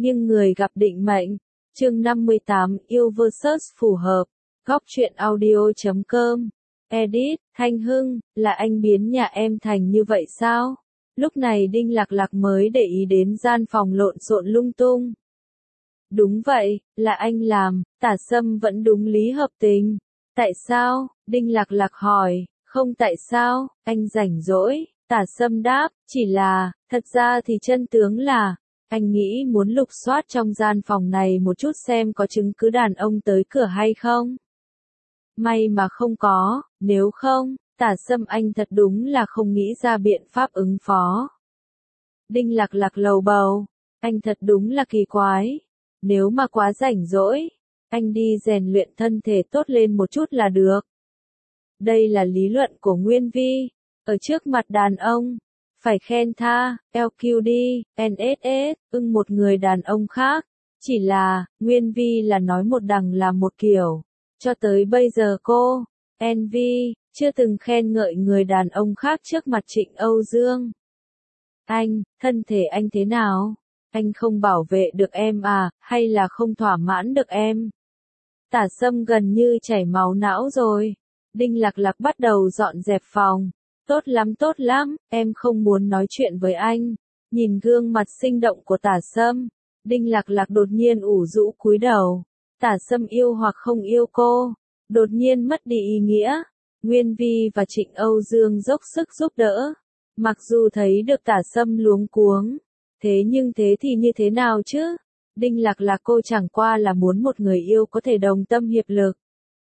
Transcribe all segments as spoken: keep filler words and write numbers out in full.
Nhưng người gặp định mệnh. Chương năm mươi tám, yêu versus phù hợp. Góc truyện audio chấm com. Edit, Thanh Hưng, là anh biến nhà em thành như vậy sao? Lúc này Đinh Lạc Lạc mới để ý đến gian phòng lộn xộn lung tung. Đúng vậy, là anh làm, Tả Sâm vẫn đúng lý hợp tình. Tại sao? Đinh Lạc Lạc hỏi. Không tại sao, anh rảnh rỗi, Tả Sâm đáp, chỉ là, thật ra thì chân tướng là, anh nghĩ muốn lục soát trong gian phòng này một chút xem có chứng cứ đàn ông tới cửa hay không. May mà không có, nếu không, Tả Sâm anh thật đúng là không nghĩ ra biện pháp ứng phó. Đinh Lạc Lạc lầu bầu, anh thật đúng là kỳ quái, nếu mà quá rảnh rỗi, anh đi rèn luyện thân thể tốt lên một chút là được. Đây là lý luận của Nguyên Vi, ở trước mặt đàn ông, phải khen tha, lờ quy đê, en ét ét, ưng một người đàn ông khác, chỉ là, Nguyên Vi là nói một đằng là một kiểu, cho tới bây giờ cô, en vê, chưa từng khen ngợi người đàn ông khác trước mặt Trịnh Âu Dương. Anh, thân thể anh thế nào? Anh không bảo vệ được em à, hay là không thỏa mãn được em? Tả Sâm gần như chảy máu não rồi. Đinh Lạc Lạc bắt đầu dọn dẹp phòng. Tốt lắm tốt lắm, em không muốn nói chuyện với anh. Nhìn gương mặt sinh động của Tả Sâm, Đinh Lạc Lạc đột nhiên ủ rũ cúi đầu. Tả Sâm yêu hoặc không yêu cô, đột nhiên mất đi ý nghĩa. Nguyên Vi và Trịnh Âu Dương dốc sức giúp đỡ. Mặc dù thấy được Tả Sâm luống cuống, thế nhưng thế thì như thế nào chứ? Đinh Lạc Lạc cô chẳng qua là muốn một người yêu có thể đồng tâm hiệp lực.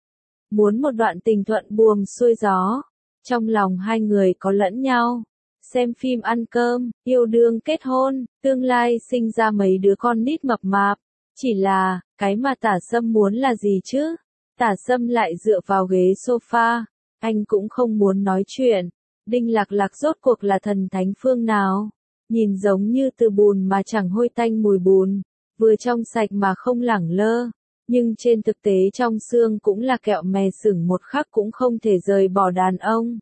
Muốn một đoạn tình thuận buồm xuôi gió. Trong lòng hai người có lẫn nhau. Xem phim ăn cơm, yêu đương kết hôn, tương lai sinh ra mấy đứa con nít mập mạp. Chỉ là, cái mà Tả Sâm muốn là gì chứ? Tả Sâm lại dựa vào ghế sofa. Anh cũng không muốn nói chuyện. Đinh Lạc Lạc rốt cuộc là thần thánh phương nào? Nhìn giống như từ bùn mà chẳng hôi tanh mùi bùn. Vừa trong sạch mà không lẳng lơ. Nhưng trên thực tế trong xương cũng là kẹo mè sửng một khắc cũng không thể rời bỏ đàn ông.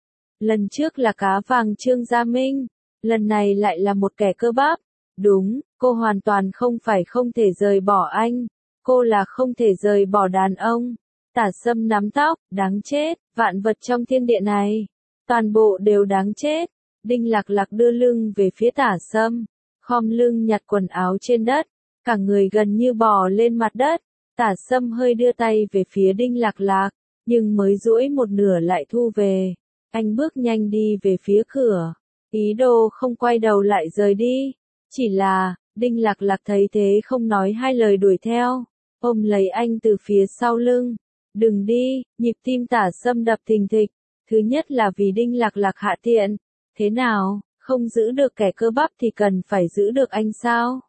Lần trước là cá vàng Trương Gia Minh, lần này lại là một kẻ cơ bắp. Đúng, cô hoàn toàn không phải không thể rời bỏ anh, cô là không thể rời bỏ đàn ông. Tả Sâm nắm tóc, đáng chết, vạn vật trong thiên địa này, toàn bộ đều đáng chết. Đinh Lạc Lạc đưa lưng về phía Tả Sâm, khom lưng nhặt quần áo trên đất, cả người gần như bò lên mặt đất. Tả Sâm hơi đưa tay về phía Đinh Lạc Lạc, nhưng mới duỗi một nửa lại thu về. Anh bước nhanh đi về phía cửa, ý đồ không quay đầu lại rời đi. Chỉ là, Đinh Lạc Lạc thấy thế không nói hai lời đuổi theo, ôm lấy anh từ phía sau lưng. Đừng đi, nhịp tim Tả Sâm đập thình thịch. Thứ nhất là vì Đinh Lạc Lạc hạ tiện. Thế nào, không giữ được kẻ cơ bắp thì cần phải giữ được anh sao?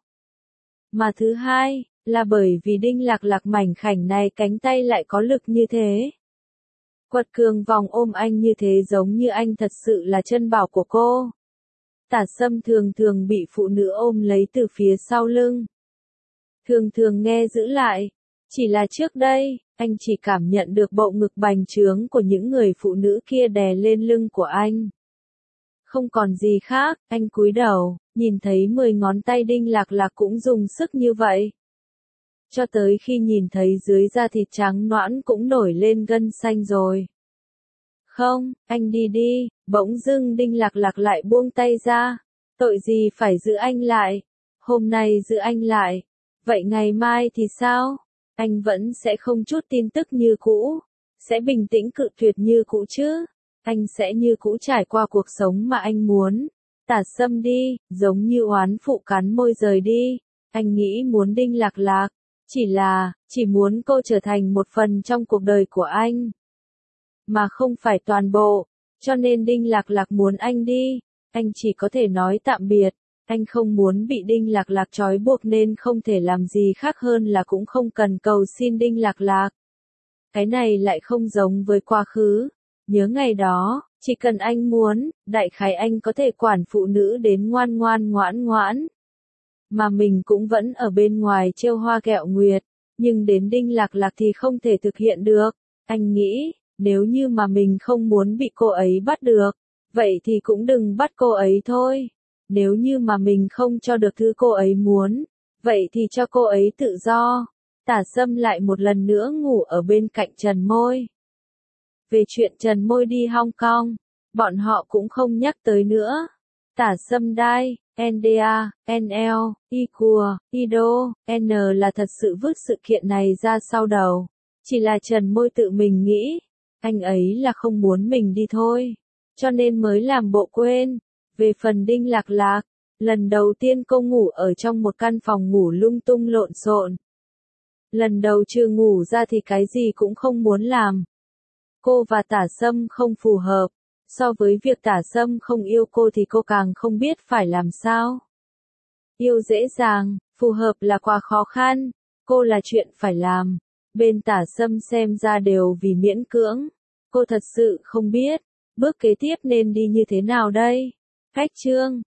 Mà thứ hai, là bởi vì Đinh Lạc Lạc mảnh khảnh này cánh tay lại có lực như thế. Quật cường vòng ôm anh như thế giống như anh thật sự là chân bảo của cô. Tả Sâm thường thường bị phụ nữ ôm lấy từ phía sau lưng. Thường thường nghe giữ lại. Chỉ là trước đây, anh chỉ cảm nhận được bộ ngực bành trướng của những người phụ nữ kia đè lên lưng của anh. Không còn gì khác, anh cúi đầu, nhìn thấy mười ngón tay Đinh Lạc Lạc cũng dùng sức như vậy. Cho tới khi nhìn thấy dưới da thịt trắng nõn cũng nổi lên gân xanh rồi. Không, anh đi đi, bỗng dưng Đinh Lạc Lạc lại buông tay ra. Tội gì phải giữ anh lại? Hôm nay giữ anh lại. Vậy ngày mai thì sao? Anh vẫn sẽ không chút tin tức như cũ. Sẽ bình tĩnh cự tuyệt như cũ chứ? Anh sẽ như cũ trải qua cuộc sống mà anh muốn. Tả Sâm đi, giống như oán phụ cắn môi rời đi. Anh nghĩ muốn Đinh Lạc Lạc. Chỉ là, chỉ muốn cô trở thành một phần trong cuộc đời của anh. Mà không phải toàn bộ. Cho nên Đinh Lạc Lạc muốn anh đi. Anh chỉ có thể nói tạm biệt. Anh không muốn bị Đinh Lạc Lạc trói buộc nên không thể làm gì khác hơn là cũng không cần cầu xin Đinh Lạc Lạc. Cái này lại không giống với quá khứ. Nhớ ngày đó, chỉ cần anh muốn, đại khái anh có thể quản phụ nữ đến ngoan ngoan ngoãn ngoãn. Mà mình cũng vẫn ở bên ngoài trêu hoa ghẹo nguyệt, nhưng đến Đinh Lạc Lạc thì không thể thực hiện được. Anh nghĩ, nếu như mà mình không muốn bị cô ấy bắt được, vậy thì cũng đừng bắt cô ấy thôi. Nếu như mà mình không cho được thứ cô ấy muốn, Vậy thì cho cô ấy tự do. Tả Sâm lại một lần nữa ngủ ở bên cạnh Trần Môi. Về chuyện Trần Môi đi Hong Kong, bọn họ cũng không nhắc tới nữa. Tả Sâm Đai, en đê a, en lờ, I Cùa, Ido, N là thật sự vứt sự kiện này ra sau đầu. Chỉ là Trần Môi tự mình nghĩ, anh ấy là không muốn mình đi thôi. Cho nên mới làm bộ quên. Về phần Đinh Lạc Lạc, lần đầu tiên cô ngủ ở trong một căn phòng ngủ lung tung lộn xộn. Lần đầu trừ ngủ ra thì cái gì cũng không muốn làm. Cô và Tả Sâm không phù hợp. So với việc Tả Sâm không yêu cô thì cô càng không biết phải làm sao. Yêu dễ dàng, phù hợp là quá khó khăn. Cô là chuyện phải làm. Bên Tả Sâm xem ra đều vì miễn cưỡng. Cô thật sự không biết, bước kế tiếp nên đi như thế nào đây? Khách chương